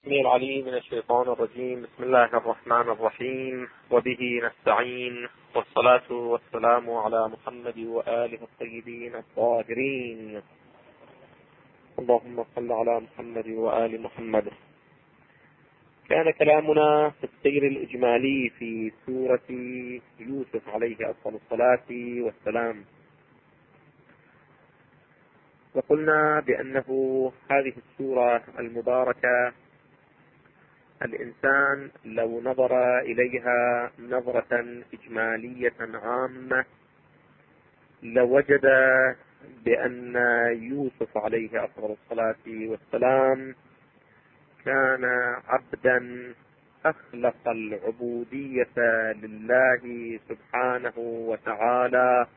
السميع العليم من الشيطان الرجيم. بسم الله الرحمن الرحيم، وبه نستعين، والصلاة والسلام على محمد وآله الطيبين الطاهرين. اللهم صل على محمد وآل محمد. كان كلامنا في السير الإجمالي في سورة يوسف عليه أفضل الصلاة والسلام، وقلنا بأنه هذه السورة المباركة الإنسان لو نظر إليها نظرة إجمالية عامة لوجد بأن يوسف عليه أفضل الصلاة والسلام كان عبدا أخلص العبودية لله سبحانه وتعالى،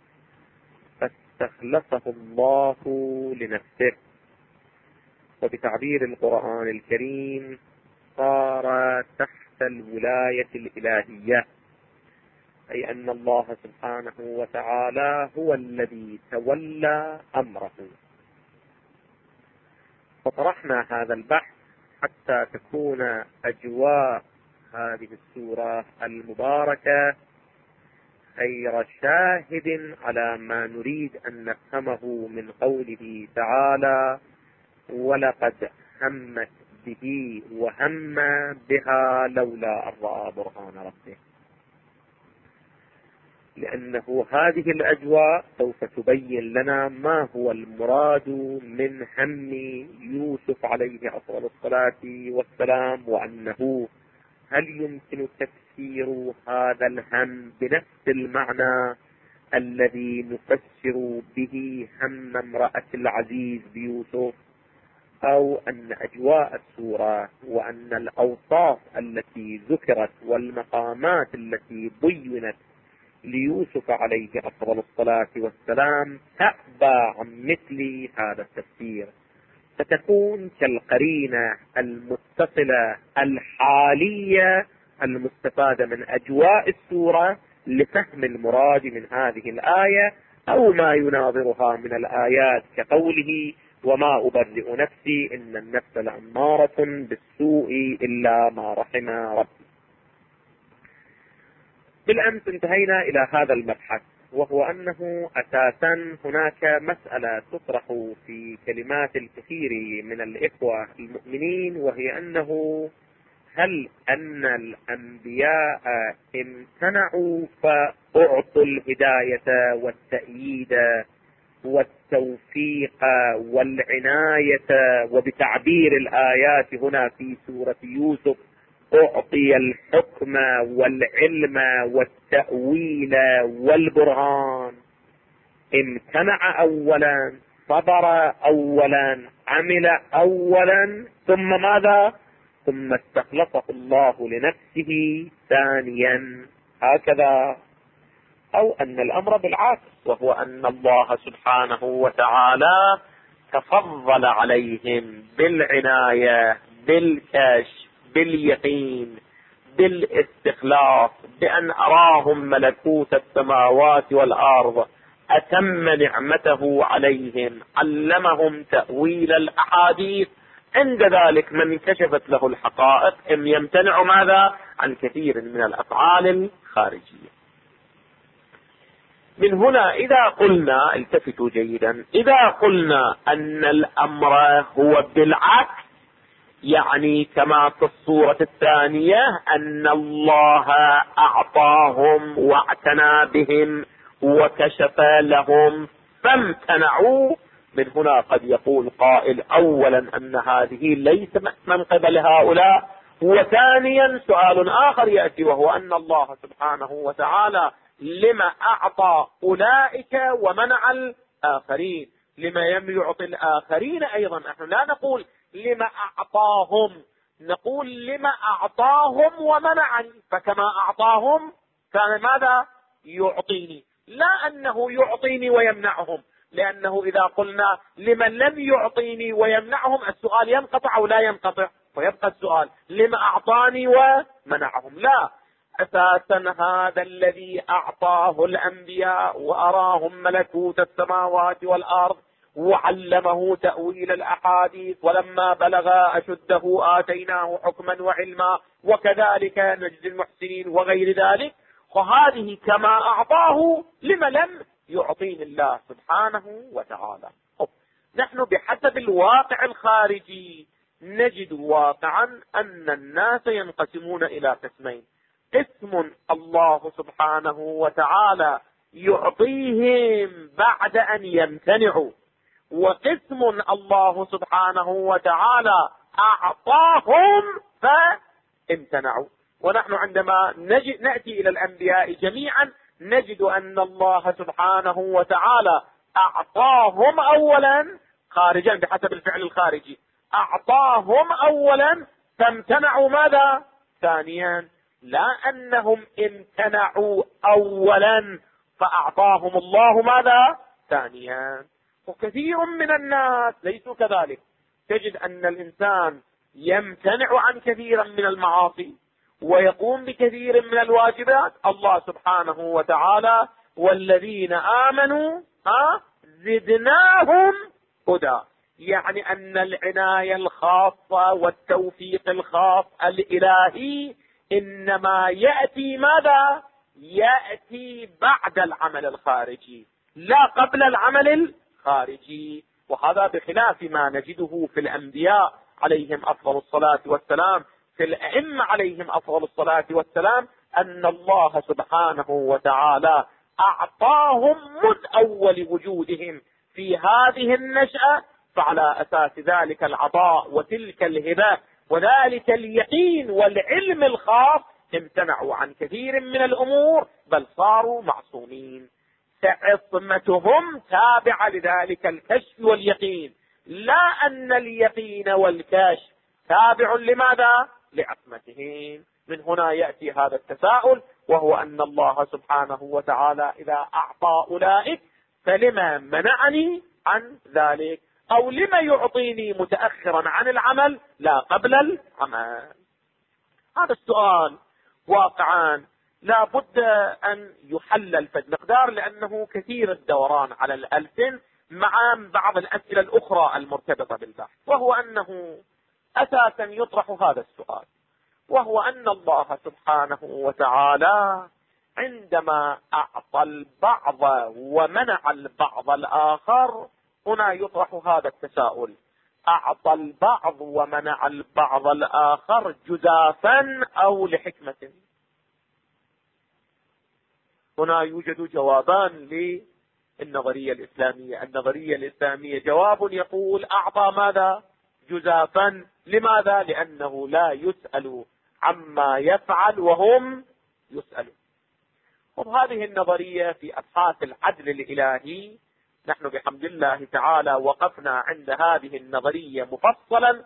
فاستخلصه الله لنفسه، وبتعبير القرآن الكريم صار تحت الولاية الإلهية، أي أن الله سبحانه وتعالى هو الذي تولى أمره. فطرحنا هذا البحث حتى تكون أجواء هذه السورة المباركة خير شاهد على ما نريد أن نفهمه من قوله تعالى: ولقد همت به وهم بها لولا أن رأى برهان ربه. لأنه هذه الأجواء سوف تبين لنا ما هو المراد من هم يوسف عليه أفضل الصلاة والسلام، وأنه هل يمكن تفسير هذا الهم بنفس المعنى الذي نفسر به هم امرأة العزيز بيوسف، أو أن أجواء السورة وأن الأوصاف التي ذكرت والمقامات التي بينت ليوسف عليه أفضل الصلاة والسلام تأبى عن مثل هذا التفسير، ستكون كالقرينة المتصلة الحالية المستفادة من أجواء السورة لفهم المراد من هذه الآية أو ما يناظرها من الآيات، كقوله: وما أبرئ نفسي إن النفس لأمارة بالسوء إلا ما رحم ربي. بالأمس انتهينا إلى هذا المبحث، وهو أنه أساسا هناك مسألة تطرح في كلمات الكثير من الإخوة المؤمنين، وهي أنه هل أن الأنبياء امتنعوا فأعطوا الهداية والتأييد والتوفيق والعناية، وبتعبير الآيات هنا في سورة يوسف أعطي الحكم والعلم والتأويل والبرهان؟ امتنع أولا، صبر أولا، عمل أولا، ثم ماذا؟ ثم استخلصه الله لنفسه ثانيا، هكذا؟ أو أن الأمر بالعكس، وهو أن الله سبحانه وتعالى تفضل عليهم بالعناية، بالكشف، باليقين، بالاستخلاص، بأن أراهم ملكوت السماوات والأرض، أتم نعمته عليهم، علمهم تأويل الأحاديث. عند ذلك من كشفت له الحقائق إن يمتنع ماذا؟ عن كثير من الأفعال الخارجية. من هنا إذا قلنا، التفتوا جيدا، إذا قلنا أن الأمر هو بالعكس، يعني كما في الصورة الثانية أن الله أعطاهم واعتنى بهم وكشف لهم فامتنعوا، من هنا قد يقول قائل: أولا أن هذه ليس من قبل هؤلاء، وثانيا سؤال آخر يأتي، وهو أن الله سبحانه وتعالى لما أعطى أولئك ومنع الآخرين؟ لما يعطي الآخرين أيضا؟ نحن لا نقول لما أعطاهم، نقول لما أعطاهم ومنعني، فكما أعطاهم كان ماذا؟ يعطيني، لا أنه يعطيني ويمنعهم، لأنه إذا قلنا لمن لم يعطيني ويمنعهم السؤال ينقطع أو لا ينقطع، ويبقى السؤال لما أعطاني ومنعهم. لا، أساسا هذا الذي أعطاه الأنبياء وأراهم ملكوت السماوات والأرض وعلمه تأويل الأحاديث، ولما بلغ أشده آتيناه حكما وعلما، وكذلك نجزي المحسنين وغير ذلك. وهذه كما أعطاه لما لم يعطيني الله سبحانه وتعالى. نحن بحسب الواقع الخارجي نجد واقعا أن الناس ينقسمون إلى قسمين: قسم الله سبحانه وتعالى يعطيهم بعد أن يمتنعوا، وقسم الله سبحانه وتعالى أعطاهم فامتنعوا. ونحن عندما نأتي إلى الأنبياء جميعا نجد أن الله سبحانه وتعالى أعطاهم أولا خارجا بحسب الفعل الخارجي، أعطاهم أولا فامتنعوا ماذا؟ ثانيا. لا أنهم امتنعوا أولا فأعطاهم الله ماذا؟ ثانيا. وكثير من الناس ليسوا كذلك، تجد أن الإنسان يمتنع عن كثيرا من المعاصي ويقوم بكثير من الواجبات. الله سبحانه وتعالى والذين آمنوا زدناهم هدى، يعني أن العناية الخاصة والتوفيق الخاص الإلهي إنما يأتي ماذا؟ يأتي بعد العمل الخارجي لا قبل العمل الخارجي. وهذا بخلاف ما نجده في الأنبياء عليهم أفضل الصلاة والسلام، في الأئمة عليهم أفضل الصلاة والسلام، أن الله سبحانه وتعالى أعطاهم من أول وجودهم في هذه النشأة، فعلى أساس ذلك العطاء وتلك الهبة وذلك اليقين والعلم الخاص امتنعوا عن كثير من الأمور بل صاروا معصومين. فعصمتهم تابعة لذلك الكشف واليقين، لا أن اليقين والكشف تابع لماذا؟ لعصمتهم. من هنا يأتي هذا التساؤل، وهو أن الله سبحانه وتعالى إذا أعطى أولئك فلما منعني عن ذلك، أو لما يعطيني متأخرا عن العمل لا قبل العمل؟ هذا السؤال واقعا لا بد أن يحلل في المقدار، لأنه كثير الدوران على الألسن مع بعض الأسئلة الأخرى المرتبطة بالبحث. وهو أنه أساسا يطرح هذا السؤال، وهو أن الله سبحانه وتعالى عندما أعطى البعض ومنع البعض الآخر، هنا يطرح هذا التساؤل: أعطى البعض ومنع البعض الآخر جزافا أو لحكمة؟ هنا يوجد جوابان للنظرية الإسلامية. النظرية الإسلامية جواب يقول أعطى ماذا؟ جزافا. لماذا؟ لأنه لا يسأل عما يفعل وهم يسألون. وهذه النظرية في أبحاث العدل الإلهي نحن بحمد الله تعالى وقفنا عند هذه النظرية مفصلا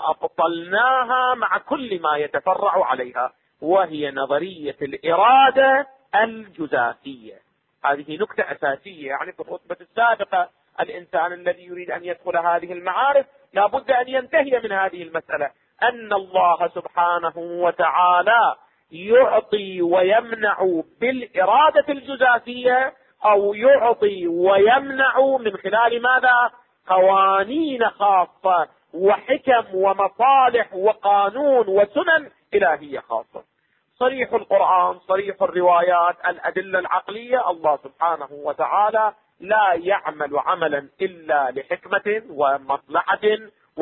وأبطلناها مع كل ما يتفرع عليها، وهي نظرية الإرادة الجزافية. هذه نكتة أساسية، يعني في الخطبة السابقة الإنسان الذي يريد أن يدخل هذه المعارف لا بد أن ينتهي من هذه المسألة، أن الله سبحانه وتعالى يعطي ويمنع بالإرادة الجزافية، أو يعطي ويمنع من خلال ماذا؟ قوانين خاصة وحكم ومصالح وقانون وسنن إلهية خاصة. صريح القرآن، صريح الروايات، الأدلة العقلية، الله سبحانه وتعالى لا يعمل عملا إلا لحكمة ومصلحة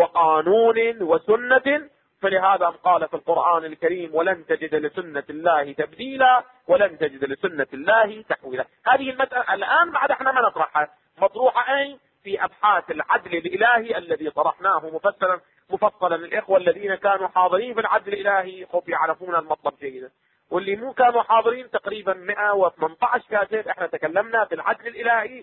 وقانون وسنة. فلهذا قال في القرآن الكريم: ولن تجد لسنة الله تبديلا ولن تجد لسنة الله تحويلا. هذه المسألة الآن بعد احنا ما نطرحها، مطروحة أي في أبحاث العدل الإلهي الذي طرحناه مفصلا الإخوة الذين كانوا حاضرين في العدل الإلهي يعرفون المطلب جيدا، واللي مو كانوا حاضرين تقريبا 118 كاتب احنا تكلمنا في العدل الإلهي،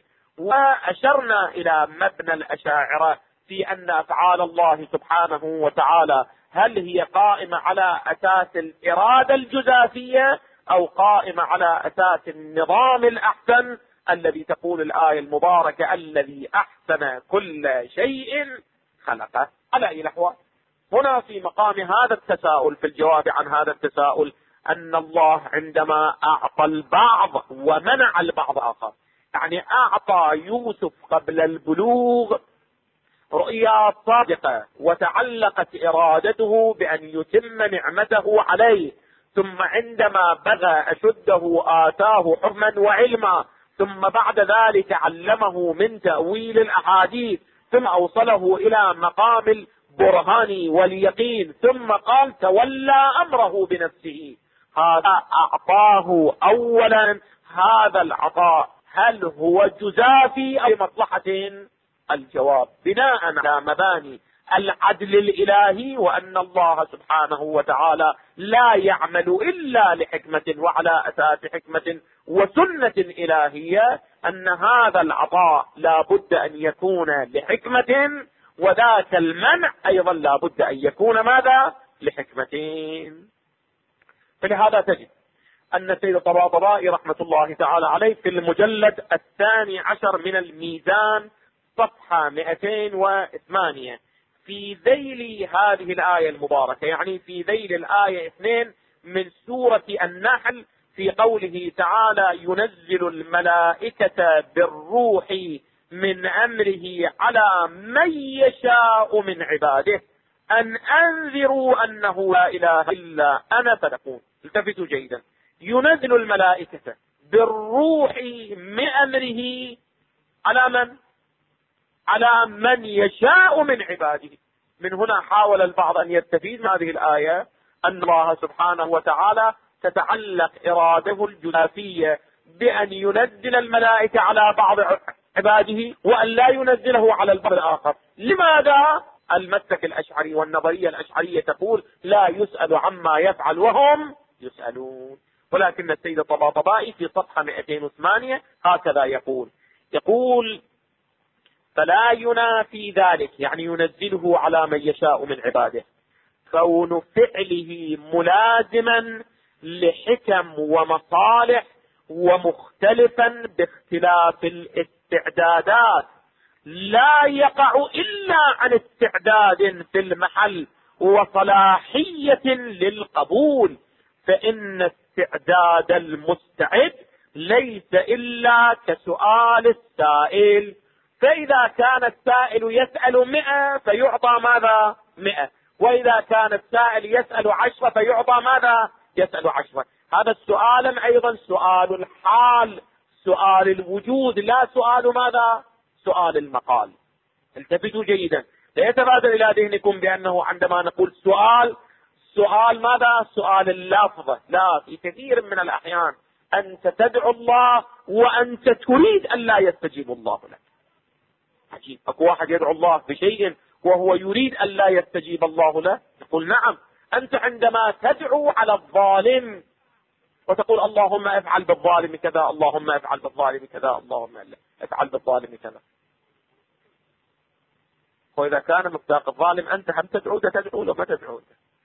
وأشرنا إلى مبنى الأشاعرة في أن أفعال الله سبحانه وتعالى هل هي قائمة على أساس الإرادة الجزافية أو قائمة على أساس النظام الأحسن الذي تقول الآية المباركة: الذي أحسن كل شيء خلقه. على أي الأحوال هنا في مقام هذا التساؤل، في الجواب عن هذا التساؤل، أن الله عندما أعطى البعض ومنع البعض آخر، يعني أعطى يوسف قبل البلوغ رؤيا صادقة، وتعلقت إرادته بأن يتم نعمته عليه، ثم عندما بغى أشده آتاه حكما وعلما، ثم بعد ذلك علمه من تأويل الأحاديث، ثم أوصله إلى مقام البرهان واليقين، ثم قال تولى أمره بنفسه. هذا أعطاه أولا. هذا العطاء هل هو جزافي أو مصلحة؟ الجواب بناء على مباني العدل الإلهي، وأن الله سبحانه وتعالى لا يعمل إلا لحكمة وعلى أساس حكمة وسنة إلهية، أن هذا العطاء لا بد أن يكون لحكمة، وذاك المنع أيضا لا بد أن يكون ماذا؟ لحكمتين. فلهذا تجد أن السيد الطباطبائي رحمة الله تعالى عليه في المجلد 12 من الميزان صفحة 208 في ذيل هذه الآية المباركة، يعني في ذيل الآية 2 من سورة النحل، في قوله تعالى ينزل الملائكة بالروح من أمره على من يشاء من عباده أن أنذروا أنه لا إله إلا أنا فاتقون. التفتوا جيدا، ينزل الملائكة بالروح من أمره على من؟ على من يشاء من عباده. من هنا حاول البعض أن يستفيد من هذه الآية أن الله سبحانه وتعالى تتعلق إرادته الجزافية بأن ينزل الملائكة على بعض عباده وأن لا ينزله على البعض الآخر. لماذا؟ المسلك الأشعري والنظرية الأشعرية تقول لا يسأل عما يفعل وهم يسألون. ولكن السيد الطباطبائي في صفحة 208 هكذا يقول فلا ينافي ذلك، يعني ينزله على من يشاء من عباده، كون فعله ملازما لحكم ومصالح ومختلفا باختلاف الاستعدادات، لا يقع إلا عن استعداد في المحل وصلاحية للقبول، فإن استعداد المستعد ليس إلا كسؤال السائل، فإذا كان السائل يسأل 100 فيعطى ماذا؟ 100، وإذا كان السائل يسأل 10 فيعطى ماذا؟ يسأل 10. هذا السؤال أيضا سؤال الحال، سؤال الوجود، لا سؤال ماذا؟ سؤال المقال. التفتوا جيدا، لا يتبادر إلى ذهنكم بأنه عندما نقول سؤال ماذا؟ سؤال اللفظة، لا، في كثير من الأحيان أنت تدعو الله وأنت تريد أن لا يستجيب الله لك. عجيب، أكو واحد يدعو الله بشيء وهو يريد أن لا يستجيب الله له. نقول نعم، أنت عندما تدعو على الظالم وتقول اللهم افعل بالظالم كذا، اللهم افعل بالظالم كذا، اللهم افعل بالظالم كذا، وإذا كان مصداق الظالم أنت هم تدعو له ما تدعو،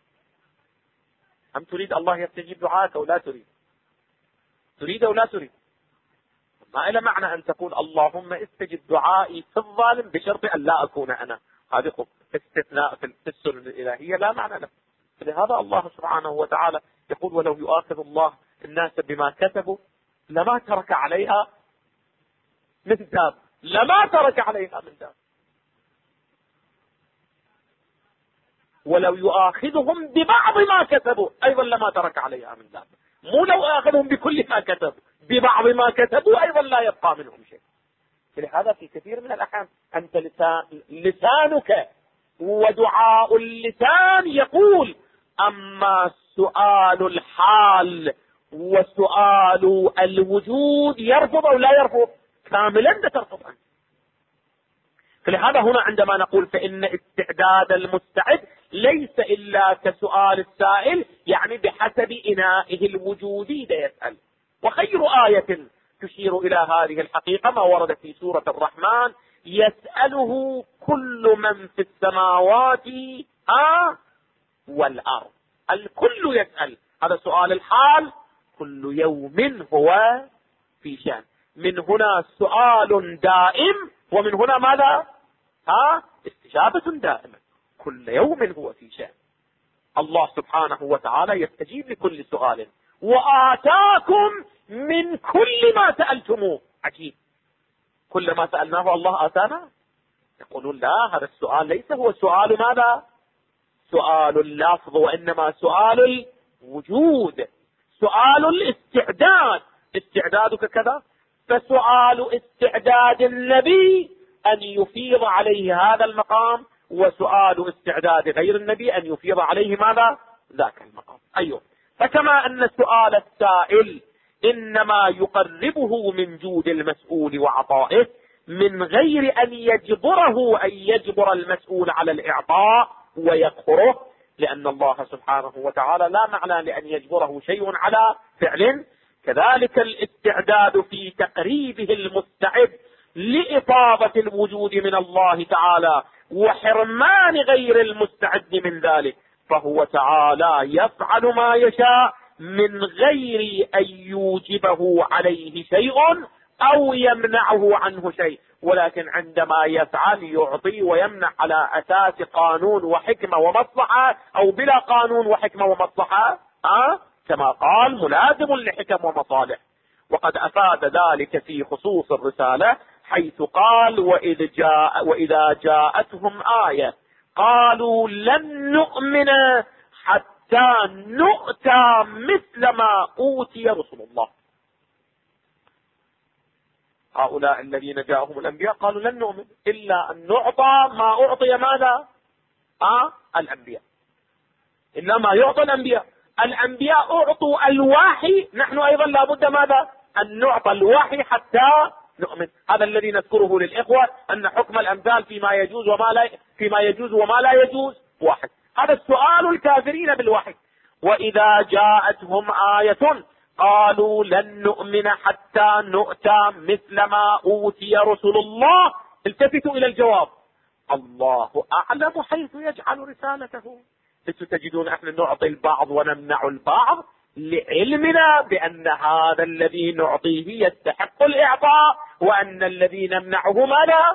هم تريد الله يستجيب دعاءك أو لا تريد أو لا تريد. ما إلى معنى أن تقول اللهم استجب دعائي في الظالم بشرط أن لا أكون أنا، هذه استثناء في السنة الإلهية لا معنى له. لهذا الله سبحانه وتعالى يقول ولو يؤاخذ الله الناس بما كسبوا لما ترك عليها من داب، لما ترك عليها من داب، ولو يؤاخذهم ببعض ما كسبوا أيضا لما ترك عليها من داب، مو لو آخذهم بكل ما كسبوا، ببعض ما كسبوا أيضا لا يبقى منهم شيء. لهذا في كثير من الأحيان أنت لسانك ودعاء اللسان يقول، أما سؤال الحال وسؤال الوجود يرفض أو لا يرفض؟ كاملا ترفض عنه. فلهذا هنا عندما نقول فإن استعداد المستعد ليس إلا كسؤال السائل، يعني بحسب إنائه الوجودي يسأل. وخير آية تشير إلى هذه الحقيقة ما ورد في سورة الرحمن يسأله كل من في السماوات والأرض. الكل يسأل، هذا سؤال الحال، كل يوم هو في شأن. من هنا سؤال دائم، ومن هنا ماذا؟ استجابة دائمة، كل يوم هو في شأن. الله سبحانه وتعالى يستجيب لكل سؤال، وآتاكم من كل ما سألتموه. عجيب، كلما سألناه الله آتانا؟ يقولون لا، هذا السؤال ليس هو سؤال ماذا؟ سؤال اللفظ، وإنما سؤال الوجود، سؤال الاستعداد. استعدادك كذا، فسؤال استعداد النبي أن يفيض عليه هذا المقام، وسؤال استعداد غير النبي أن يفيض عليه ماذا؟ ذاك المقام. أيوه. فكما أن سؤال السائل إنما يقربه من جود المسؤول وعطائه من غير أن يجبره، أن يجبر المسؤول على الإعطاء ويقهره، لأن الله سبحانه وتعالى لا معنى لأن يجبره شيء على فعل. كذلك الاستعداد في تقريبه المستعد لإفاضة الوجود من الله تعالى وحرمان غير المستعد من ذلك، فهو تعالى يفعل ما يشاء من غير أن يوجبه عليه شيء أو يمنعه عنه شيء، ولكن عندما يفعل يعطي ويمنع على أساس قانون وحكمة ومصلحة، أو بلا قانون وحكمة ومصلحة كما قال ملازم لحكم ومصالح. وقد أفاد ذلك في خصوص الرسالة حيث قال وإذا جاءتهم آية قالوا لن نؤمن حتى نؤتى مثل ما أوتي رسل الله. هؤلاء الذين جاءهم الأنبياء قالوا لن نؤمن إلا أن نعطى ما أعطي ماذا؟ الأنبياء، إلا ما يعطى الأنبياء. الأنبياء أعطوا الوحي، نحن أيضا لابد ماذا؟ أن نعطى الوحي حتى نؤمن. هذا الذي نذكره للإخوة، أن حكم الأمثال فيما يجوز وما لا يجوز واحد. هذا السؤال الكافرين بالوحي. وإذا جاءتهم آية قالوا لن نؤمن حتى نؤتى مثل ما أوتي رسل الله. التفتوا إلى الجواب، الله أعلم حيث يجعل رسالته. تجدون احنا نعطي البعض ونمنع البعض لعلمنا بأن هذا الذي نعطيه يستحق الإعطاء، وأن الذي نمنعه ماذا؟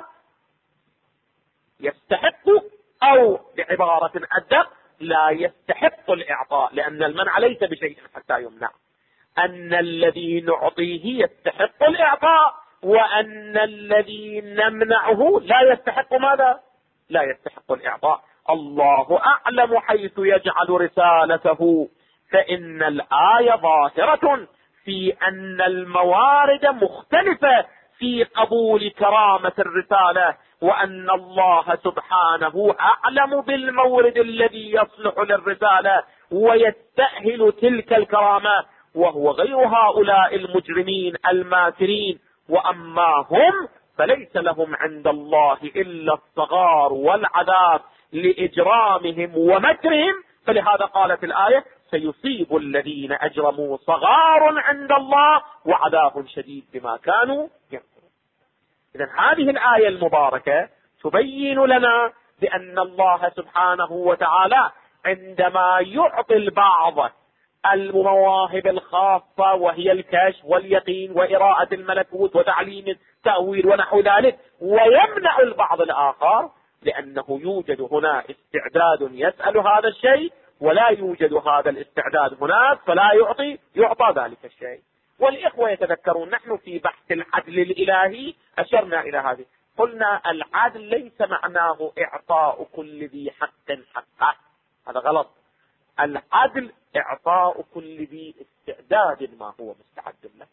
يستحق، أو بعبارة أدق لا يستحق الإعطاء، لأن المنع ليس بشيء حتى يمنع. أن الذي نعطيه يستحق الإعطاء، وأن الذي نمنعه لا يستحق ماذا؟ لا يستحق الإعطاء. الله أعلم حيث يجعل رسالته. فإن الآية ظاهرة في أن الموارد مختلفة في قبول كرامة الرسالة، وأن الله سبحانه أعلم بالمورد الذي يصلح للرسالة ويستأهل تلك الكرامة، وهو غير هؤلاء المجرمين الماكرين. وأما هم فليس لهم عند الله إلا الصغار والعذاب لإجرامهم ومكرهم. فلهذا قالت الآية سيصيب الذين أجرموا صغار عند الله وعذاب شديد بما كانوا يمكرون. إذن هذه الآية المباركة تبين لنا بأن الله سبحانه وتعالى عندما يعطي البعض المواهب الخاصة وهي الكشف واليقين وإراءة الملكوت وتعليم التأويل ونحو ذلك، ويمنع البعض الآخر، لأنه يوجد هنا استعداد يسأل هذا الشيء ولا يوجد هذا الاستعداد هناك، فلا يعطى ذلك الشيء. والإخوة يتذكرون نحن في بحث العدل الإلهي أشرنا إلى هذه، قلنا العدل ليس معناه إعطاء كل ذي حق حقه، هذا غلط. العدل إعطاء كل ذي استعداد ما هو مستعد له.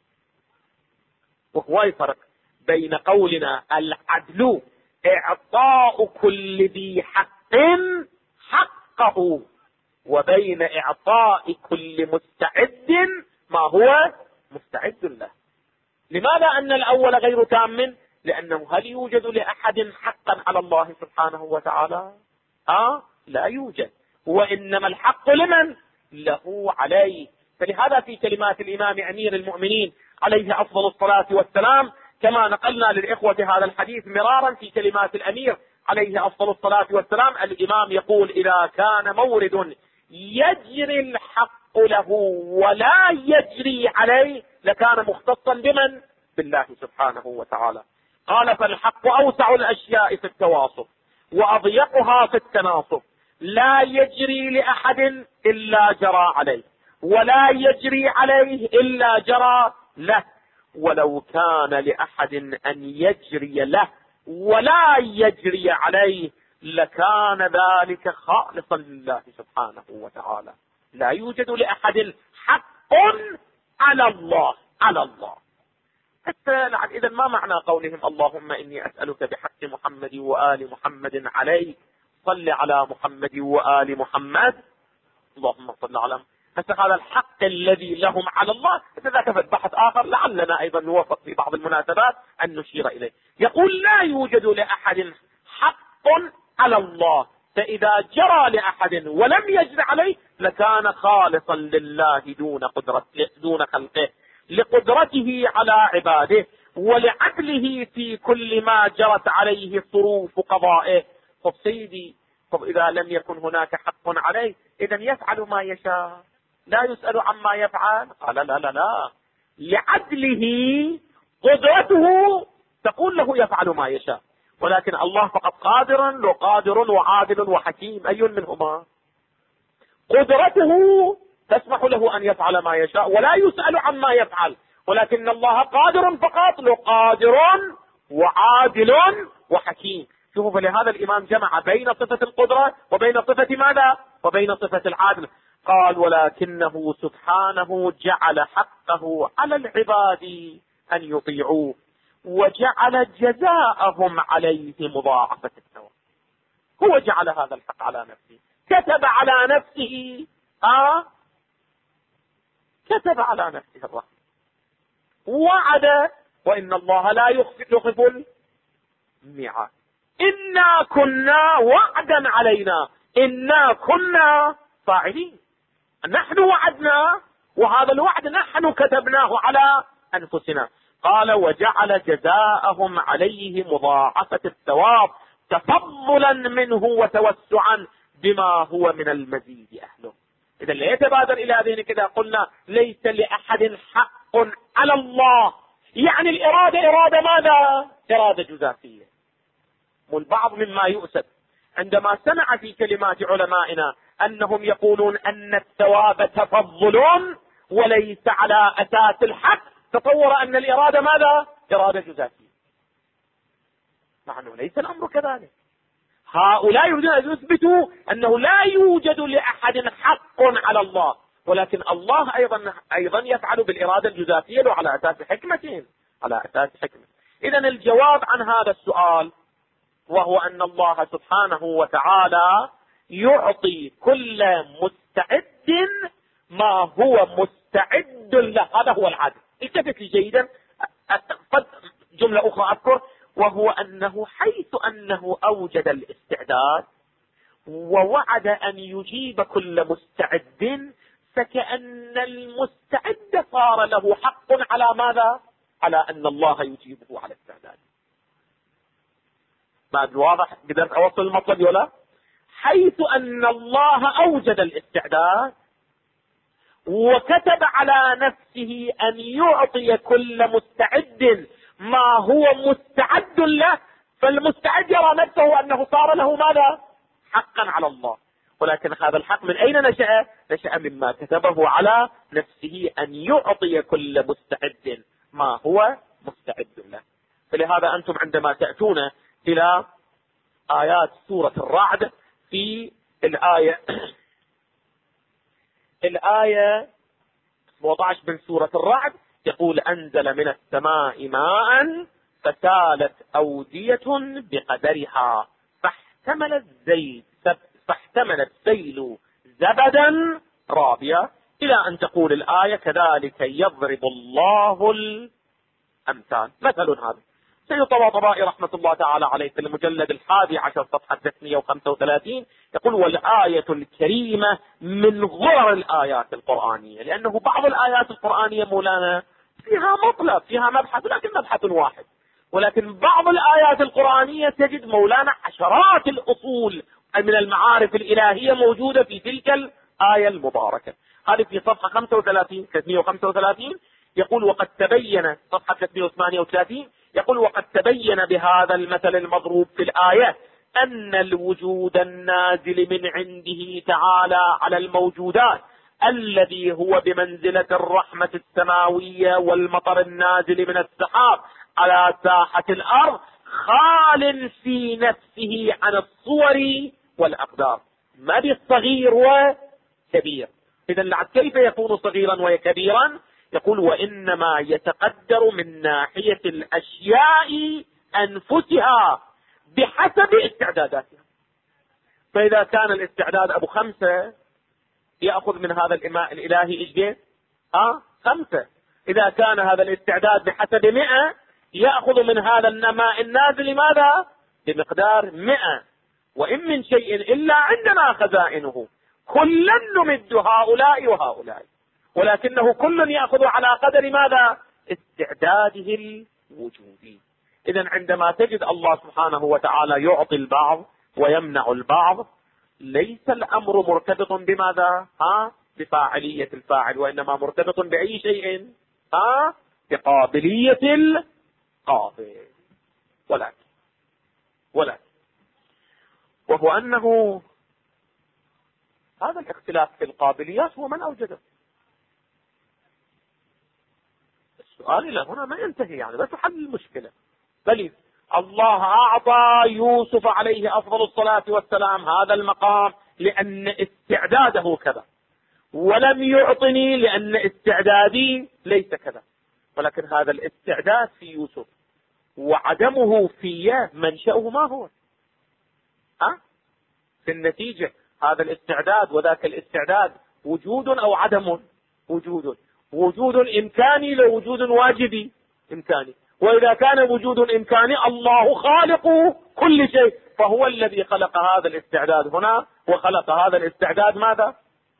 وهو الفرق بين قولنا العدل إعطاء كل ذي حق حقه، وبين إعطاء كل مستعد ما هو مستعد له. لماذا أن الأول غير تام؟ لأنه هل يوجد لأحد حقا على الله سبحانه وتعالى؟ لا يوجد. وإنما الحق لمن؟ له عليه. فلهذا في كلمات الإمام أمير المؤمنين عليه أفضل الصلاة والسلام، كما نقلنا للإخوة هذا الحديث مرارا في كلمات الأمير عليه أفضل الصلاة والسلام، الإمام يقول إذا كان مورد يجري الحق له ولا يجري عليه لكان مختصا بمن؟ بالله سبحانه وتعالى. قال فالحق أوسع الأشياء في التواصف وأضيقها في التناصف، لا يجري لأحد إلا جرى عليه، ولا يجري عليه إلا جرى له، ولو كان لأحد أن يجري له ولا يجري عليه لكان ذلك خالصا لله سبحانه وتعالى. لا يوجد لأحد حق على الله حتى إذا ما معنى قولهم اللهم إني أسألك بحق محمد وآل محمد عليك صل على محمد وآل محمد اللهم صل على هذا الحق الذي لهم على الله. إذا كفت بحث آخر لعلنا أيضا نوفق في بعض المناسبات أن نشير إليه. يقول لا يوجد لأحد حق على الله، فإذا جرى لأحد ولم يجر عليه لكان خالصا لله دون خلقه، لقدرته على عباده ولعدله في كل ما جرت عليه ظروف قضائه. طب سيدي، إذا لم يكن هناك حق عليه إذن يفعل ما يشاء لا يسأل عما يفعل؟ قال لا، لعدله قدرته تقول له يفعل ما يشاء، ولكن الله فقط قادر وعادل وحكيم. أي منهما؟ قدرته تسمح له أن يفعل ما يشاء ولا يسأل عما يفعل، ولكن الله قادر فقط، قادر وعادل وحكيم. شوفوا، فلهذا الإمام جمع بين صفة القدرة وبين صفة ماذا؟ وبين صفة العدل. قال ولكنه سبحانه جعل حقه على العباد أن يطيعوه وجعل جزاءهم عليه مضاعفة الثواب. هو جعل هذا الحق على نفسه، كتب على نفسه كتب على نفسه الرحمة، وعد وإن الله لا يخلف الميعاد. إنا كنا وعدا علينا، إنا كنا فاعلين، نحن وعدنا وهذا الوعد نحن كتبناه على أنفسنا. قال وجعل جزاءهم عليه مضاعفة الثواب تفضلا منه وتوسعا بما هو من المزيد أهله. إذا لا يتبادر إلى ذهنك إذا قلنا ليس لأحد حق على الله، يعني الإرادة ماذا؟ إرادة جزافية. والبعض مما يؤسف عندما سمع في كلمات علمائنا أنهم يقولون أن الثواب تفضل وليس على أساس الحق، تصور أن الإرادة ماذا؟ إرادة جزافية، مع أنه ليس الأمر كذلك. هؤلاء يريدون أن يثبتوا أنه لا يوجد لأحد حق على الله، ولكن الله أيضا يفعل بالإرادة الجزافية على أساس حكمة، إذا الجواب عن هذا السؤال وهو أن الله سبحانه وتعالى يعطي كل مستعد ما هو مستعد له. هذا هو العدل. التفت لي جيدا، قد جملة أخرى أذكر، وهو أنه حيث أنه أوجد الاستعداد ووعد أن يجيب كل مستعد، فكأن المستعد صار له حق على ماذا؟ على أن الله يجيبه على استعداد. ما أدري واضح؟ قدرت أوصل المطلب ولا؟ حيث أن الله أوجد الاستعداد وكتب على نفسه أن يعطي كل مستعد ما هو مستعد له، فالمستعد يرى نفسه أنه صار له ماذا؟ حقا على الله. ولكن هذا الحق من أين نشأ؟ نشأ مما كتبه على نفسه أن يعطي كل مستعد ما هو مستعد له. فلهذا أنتم عندما تأتون إلى آيات سورة الرعد في الآية 17 من سورة الرعد يقول أنزل من السماء ماء فسالت أودية بقدرها فاحتمل السيل زبدا رابيا، إلى أن تقول الآية كذلك يضرب الله الأمثال. مثل هذا سيد طباطبائي رحمة الله تعالى عليه في المجلد 11 صفحة 335 يقول والآية الكريمة من غرر الآيات القرآنية، لأنه بعض الآيات القرآنية مولانا فيها مطلب، فيها مبحث، لكن مبحث واحد، ولكن بعض الآيات القرآنية تجد مولانا عشرات الأصول من المعارف الإلهية موجودة في تلك الآية المباركة. هذه في صفحة 335 يقول وقد تبين، صفحة 338 يقول وقد تبين بهذا المثل المضروب في الآية أن الوجود النازل من عنده تعالى على الموجودات الذي هو بمنزلة الرحمة السماوية والمطر النازل من السحاب على ساحة الأرض، خال في نفسه عن الصور والأقدار، ما بالصغير وكبير. إذا كيف يكون صغيرا وكبيرا؟ يقول وإنما يتقدر من ناحية الأشياء أنفسها بحسب استعداداتها. فإذا كان الاستعداد أبو 5 يأخذ من هذا الإماء الإلهي إيش 5. إذا كان هذا الاستعداد بحسب 100 يأخذ من هذا النماء النازل ماذا؟ بمقدار 100. وإن من شيء إلا عندنا خزائنه كلا نمد هؤلاء وهؤلاء، ولكنه كل يأخذ على قدر ماذا؟ استعداده الوجودي. إذا عندما تجد الله سبحانه وتعالى يعطي البعض ويمنع البعض، ليس الأمر مرتبط بماذا؟ بفاعلية الفاعل، وإنما مرتبط بأي شيء؟ بقابلية القابل. ولكن وهو أنه هذا الاختلاف في القابليات هو من أوجده. السؤال إلى هنا ما ينتهي، يعني بس حل المشكلة. بل الله أعطى يوسف عليه أفضل الصلاة والسلام هذا المقام لأن استعداده كذا، ولم يعطني لأن استعدادي ليس كذا. ولكن هذا الاستعداد في يوسف وعدمه في منشأه ما هو؟ في النتيجة هذا الاستعداد وذاك الاستعداد وجود أو عدم؟ وجود إمكاني لو وجود واجبي إمكاني. وإذا كان وجود إمكاني، الله خالق كل شيء، فهو الذي خلق هذا الاستعداد هنا وخلق هذا الاستعداد ماذا؟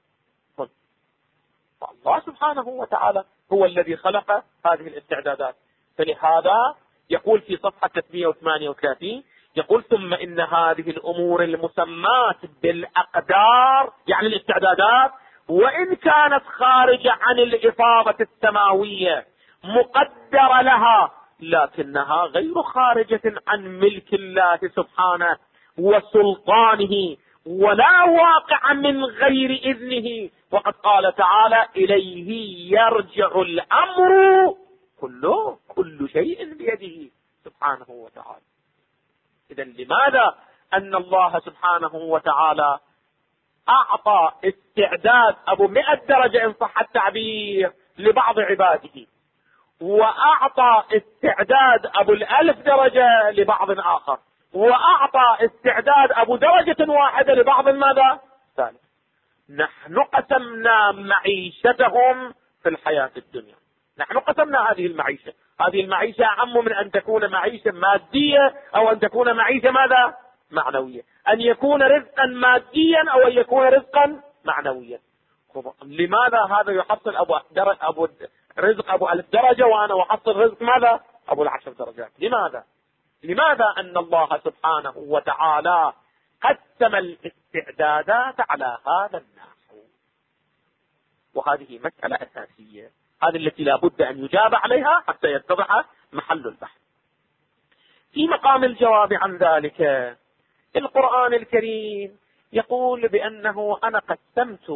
الله سبحانه وتعالى هو الذي خلق هذه الاستعدادات. فلهذا يقول في صفحة 338 يقول ثم إن هذه الأمور المسمات بالأقدار، يعني الاستعدادات، وإن كانت خارجة عن الإفاضة السماوية مقدرة لها، لكنها غير خارجة عن ملك الله سبحانه وسلطانه، ولا واقع من غير إذنه. وقد قال تعالى إليه يرجع الأمر كله، كل شيء بيده سبحانه وتعالى. إذن لماذا أن الله سبحانه وتعالى أعطى استعداد أبو 100 درجة إن صح التعبير لبعض عباده، وأعطى استعداد أبو 1000 درجة لبعض آخر، وأعطى استعداد أبو درجة واحدة لبعض ماذا؟ ثالث. نحن قسمنا معيشتهم في الحياة الدنيا، نحن قسمنا هذه المعيشة. هذه المعيشة أعم من أن تكون معيشة مادية أو أن تكون معيشة ماذا؟ معنوية. أن يكون رزقا ماديا أو أن يكون رزقا معنويا. لماذا هذا يحصل أبو رزق أبو 1000 درجة وأنا أحصل رزق ماذا؟ أبو 10 درجات؟ لماذا أن الله سبحانه وتعالى قسم الاستعدادات على هذا النحو؟ وهذه مسألة أساسية، هذه التي لا بد أن يجاب عليها حتى يتضح محل البحث. في مقام الجواب عن ذلك القرآن الكريم يقول بأنه أنا قسمت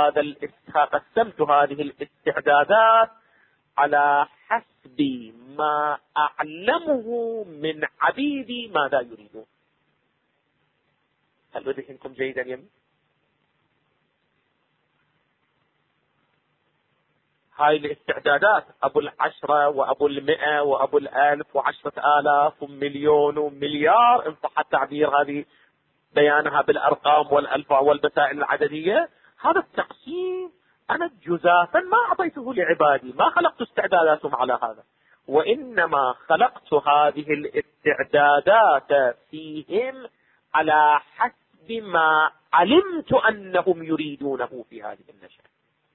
هذه الاستعدادات على حسب ما أعلمه من عبيدي ماذا يريدون. هل أذهنكم جيدا يمين؟ هاي الاستعدادات أبو 10 وأبو 100 وأبو 1000 و10,000 ومليون ومليار إن صح التعبير، هذه بيانها بالأرقام والألفاظ والبسائل العددية. هذا التقسيم أنا جزافا ما أعطيته لعبادي، ما خلقت استعداداتهم على هذا، وإنما خلقت هذه الاستعدادات فيهم على حسب ما علمت أنهم يريدونه في هذه النشأة.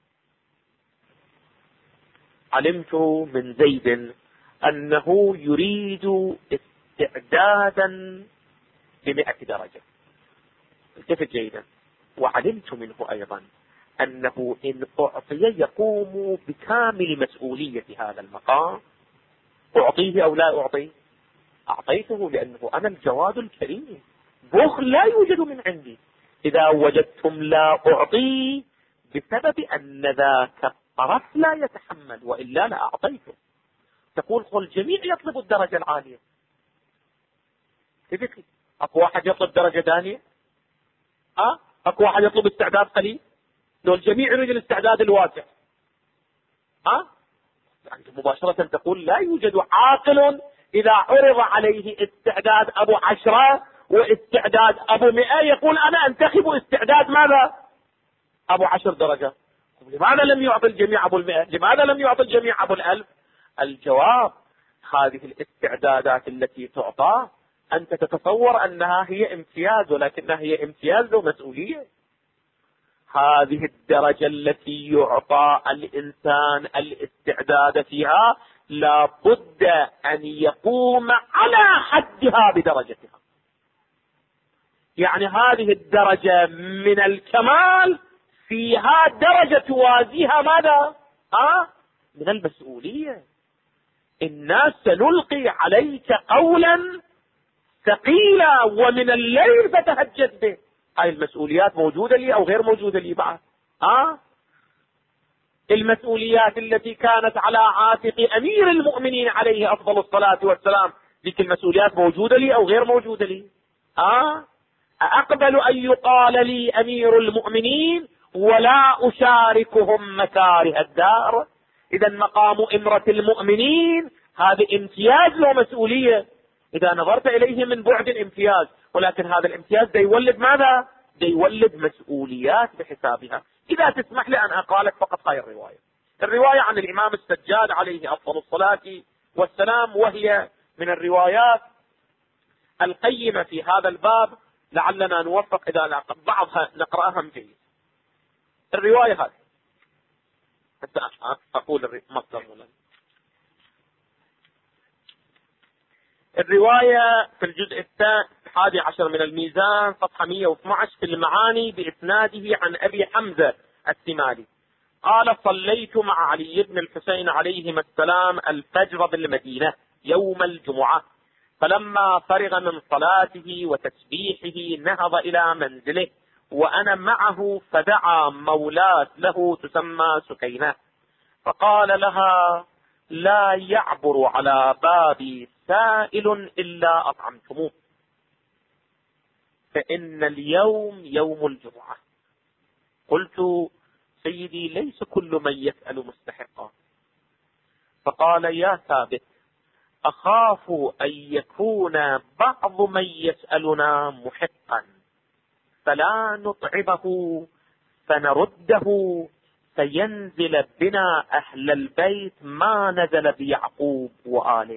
علمت من زيد أنه يريد استعدادا ب100 درجة، التفت جيدا. وعلمت منه أيضا أنه إن أعطي يقوم بكامل مسؤولية هذا المقام. أعطيه أو لا أعطيه؟ أعطيته، لأنه أنا الجواد الكريم، بخل لا يوجد من عندي. إذا وجدتم لا أعطي بسبب أن ذاك الطرف لا يتحمل، وإلا لأعطيته. تقول قل الجميع يطلب الدرجة العالية، تذكي أكو واحد يطلب درجة دانية؟ أكو واحد يطلب استعداد قليل؟ لو الجميع يريد الاستعداد الواسع، يعني مباشرة تقول لا يوجد عاقل إذا عرض عليه استعداد أبو 10 واستعداد أبو 100 يقول أنا أنتخب استعداد ماذا؟ أبو 10 درجات. لماذا لم يعطي الجميع أبو 100؟ لماذا لم يعطي الجميع أبو 1000؟ الجواب هذه الاستعدادات التي تعطى أنت تتصور أنها هي امتياز، ولكنها هي امتياز ومسؤولية. هذه الدرجة التي يعطى الإنسان الاستعداد فيها لا بد أن يقوم على حدها بدرجتها. يعني هذه الدرجة من الكمال فيها درجة توازيها ماذا؟ من المسؤولية. الناس سنلقي عليك قولا ثقيلا ومن الليل فتهجد به. هاي المسؤوليات موجودة لي أو غير موجودة لي بعد؟ المسؤوليات التي كانت على عاتق أمير المؤمنين عليه أفضل الصلاة والسلام، ذيك المسؤوليات موجودة لي أو غير موجودة لي؟ أقبل أن يقال لي أمير المؤمنين ولا أشاركهم مكاره الدار؟ إذا مقام إمرة المؤمنين هذا امتياز ومسؤولية. إذا نظرت إليه من بعد امتياز، ولكن هذا الامتياز دا يولد ماذا؟ دا يولد مسؤوليات بحسابها. إذا تسمح لي أن أقالك فقط هاي الرواية عن الإمام السجاد عليه أفضل الصلاة والسلام، وهي من الروايات القيمة في هذا الباب، لعلنا نوفق إذا بعضها نقرأها جيد. الرواية هذه حتى أقول مصدر مولد. الرواية في الجزء 11 من الميزان صفحة 112 في المعاني بإسناده عن أبي حمزة السمالي قال: صليت مع علي بن الحسين عليهما السلام الفجر بالمدينة يوم الجمعة، فلما فرغ من صلاته وتسبيحه نهض إلى منزله وأنا معه، فدعا مولاة له تسمى سكينة فقال لها: لا يعبر على بابي سائل إلا أطعمتموه، فإن اليوم يوم الجمعة. قلت: سيدي ليس كل من يسأل مستحقا. فقال: يا ثابت، أخاف أن يكون بعض من يسألنا محقا فلا نطعمه فنرده فينزل بنا أهل البيت ما نزل بيعقوب وآله.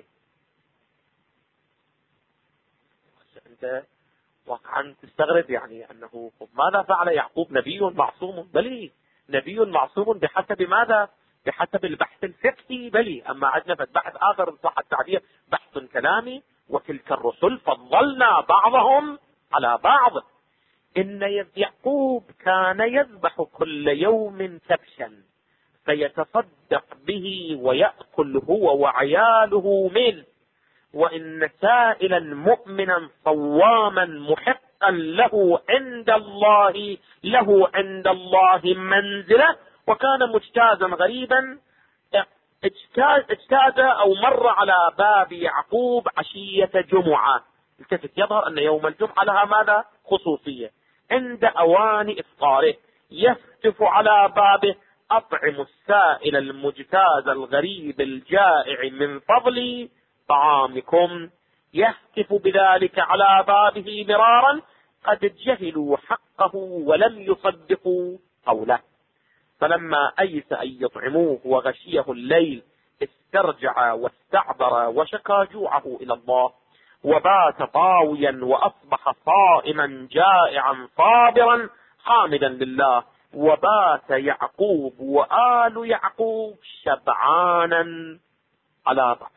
أنت واقعا تستغرب يعني أنه ماذا فعل يعقوب؟ نبي معصوم، بلي نبي معصوم بحسب ماذا؟ بحسب البحث الفقهي، بلي. أما عندنا بحث آخر صح التعبير بحث كلامي، وتلك الرسل فضلنا بعضهم على بعض. إن يعقوب كان يذبح كل يوم كبشا فيتصدق به ويأكل هو وعياله منه، وإن سائلا مؤمنا صواما محقا له عند الله منزلة، وكان مجتازا غريبا اجتاز أو مر على باب يعقوب عشية جمعة. التفت يظهر أن يوم الجمعة لها ماذا؟ خصوصية. عند أوان إفطاره يفتف على بابه: أطعم السائل المجتاز الغريب الجائع من فضل طعامكم. يهتف بذلك على بابه مرارا، قد جهلوا حقه ولم يصدقوا قوله. فلما أيس أن يطعموه وغشيه الليل استرجع واستعبر وشكى جوعه إلى الله، وبات طاويا وأصبح صائما جائعا صابرا حامدا لله، وبات يعقوب وآل يعقوب شبعانا على بعض.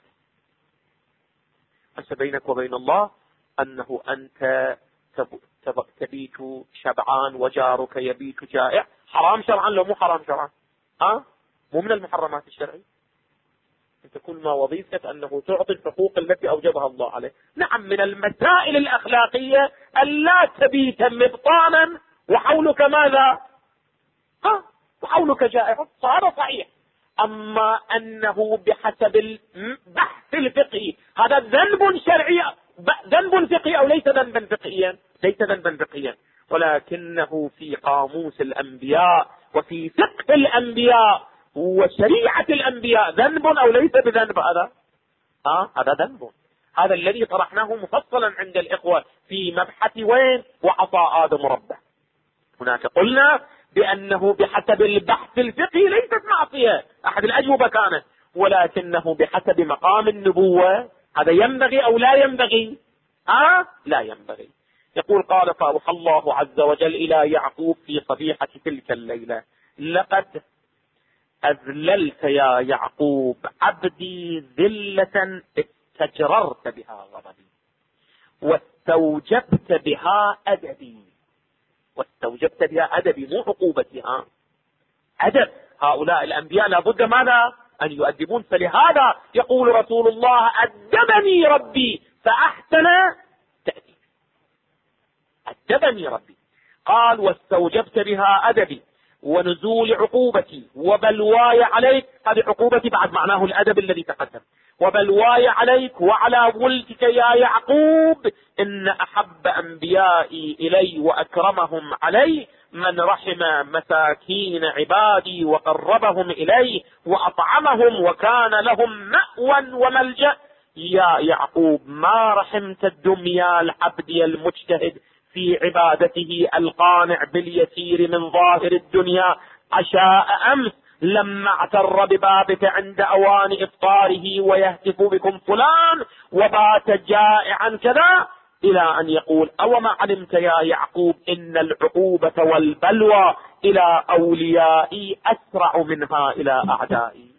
أنت بينك وبين الله أنه أنت تبيت شبعان وجارك يبيت جائع حرام شرعا لو مو حرام شرعا؟ مو من المحرمات الشرعية. أنت كل ما وظيفتك أنه تعطي الحقوق التي أوجبها الله عليه. نعم، من المسائل الأخلاقية ألا تبيت مبطانا وحولك ماذا؟ قولك جائز، هذا صحيح. أما أنه بحسب البحث الفقهي هذا ذنب شرعي، ذنب فقهي أو ليس ذنبا فقهيا؟ ليس ذنبا فقهيا، ولكنه في قاموس الأنبياء وفي فقه الأنبياء وشريعة الأنبياء ذنب أو ليس بذنب؟ هذا ذنب. هذا الذي طرحناه مفصلا عند الإخوة في مبحث وين وعصى آدم ربه. هناك قلنا بأنه بحسب البحث الفقهي ليست معصية، أحد الأجوبة كانت، ولكنه بحسب مقام النبوة هذا ينبغي أو لا ينبغي؟ لا ينبغي. يقول قال فأوحى الله عز وجل إلى يعقوب في صبيحة تلك الليلة: لقد أذللت يا يعقوب عبدي ذلة استجررت بها غضبي واستوجبت بها أدبي. واستوجبت بها أدبي، مو عقوبتي، أدب. هؤلاء الأنبياء لابد ماذا؟ أن يؤدبون. فلهذا يقول رسول الله: أدبني ربي فأحسن تأديبي. أدبني ربي. قال: واستوجبت بها أدبي ونزول عقوبتي وبلواي عليك. هذه عقوبتي بعد معناه الأدب الذي تقدم. وبلواي عليك وعلى ولدك يا يعقوب إن أحب أنبيائي إلي وأكرمهم علي من رحم مساكين عبادي وقربهم إلي وأطعمهم وكان لهم مأوى وملجأ. يا يعقوب ما رحمت الدنيا العبد المجتهد في عبادته القانع باليسير من ظاهر الدنيا عشاء أمس لما اعتر ببابك عند أوان إفطاره ويهتف بكم فلان وبات جائعا كذا، إلى أن يقول: أوما علمت يا يعقوب إن العقوبة والبلوى إلى أوليائي أسرع منها إلى أعدائي.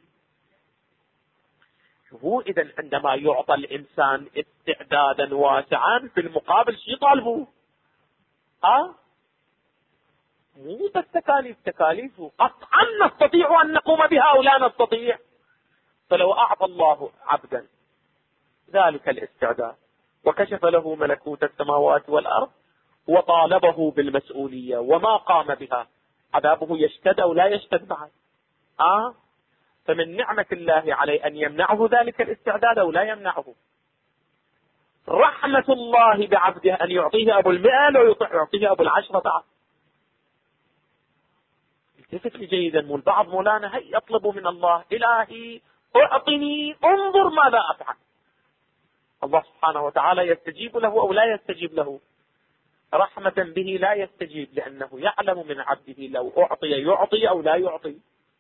هو إذن عندما يعطى الإنسان استعدادا واسعا في المقابل شيء طالبه، مو بس تكاليفه قطعا نستطيع أن نقوم بها أو لا نستطيع. فلو أعطى الله عبدا ذلك الاستعداد وكشف له ملكوت السماوات والأرض وطالبه بالمسؤولية وما قام بها، عذابه يشتد أو لا يشتد بعد؟ فمن نعمة الله عليه أن يمنعه ذلك الاستعداد أو لا يمنعه. رحمة الله بعبده أن يعطيه أبو 100 لو يعطيه أبو 10 بعد. التفت لي جيدا، البعض مولانا هي يطلب من الله: إلهي أعطني، انظر ماذا أفعل. الله سبحانه وتعالى يستجيب له أو لا يستجيب له؟ رحمة به لا يستجيب، لأنه يعلم من عبده لو أعطي يعطي أو لا يعطي.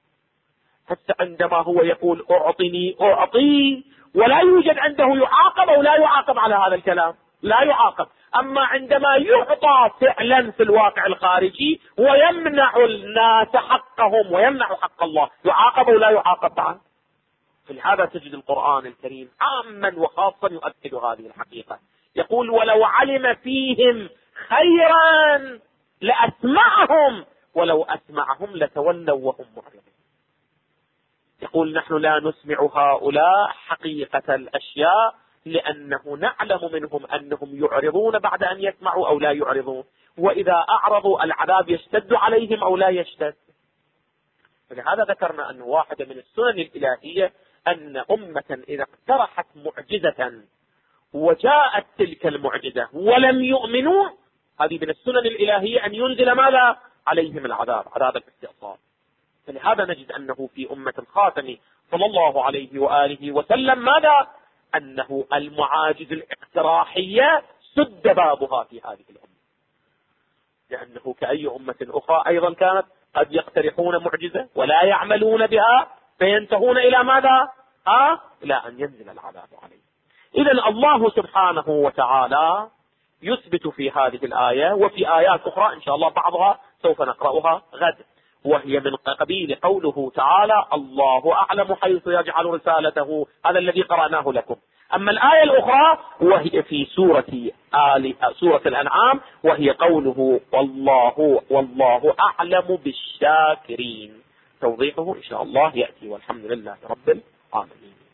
حتى عندما هو يقول أعطني أعطي ولا يوجد عنده يعاقب أو لا يعاقب على هذا الكلام، لا يعاقب. أما عندما يعطى فعلا في الواقع الخارجي ويمنع الناس حقهم ويمنع حق الله، يعاقب أو لا يعاقب بعد؟ فلهذا تجد القرآن الكريم عاما وخاصا يؤكد هذه الحقيقة. يقول: ولو علم فيهم خيرا لأسمعهم ولو أسمعهم لتولوا وهم معرضون. يقول: نحن لا نسمع هؤلاء حقيقة الأشياء لأنه نعلم منهم أنهم يعرضون بعد أن يسمعوا أو لا يعرضون، وإذا أعرضوا العذاب يشتد عليهم أو لا يشتد. فلهذا ذكرنا أن واحدة من السنن الإلهية أن أمة إذا اقترحت معجزة وجاءت تلك المعجزة ولم يؤمنوا، هذه من السنن الإلهية أن ينزل ماذا عليهم؟ العذاب، عذاب الاستئصال. فلهذا نجد أنه في أمة الخاتم صلى الله عليه وآله وسلم ماذا؟ أنه المعاجز الاقتراحية سد بابها في هذه الأمة، لأنه كأي أمة أخرى أيضا كانت قد يقترحون معجزة ولا يعملون بها فينتهون إلى ماذا؟ إلى أن ينزل العذاب عليه. إذن الله سبحانه وتعالى يثبت في هذه الآية وفي آيات أخرى إن شاء الله بعضها سوف نقرأها غد، وهي من قبيل قوله تعالى: الله أعلم حيث يجعل رسالته، هذا الذي قرأناه لكم. أما الآية الأخرى وهي في سورة الأنعام، وهي قوله: والله أعلم بالشاكرين. توضيحه إن شاء الله يأتي، والحمد لله رب العالمين.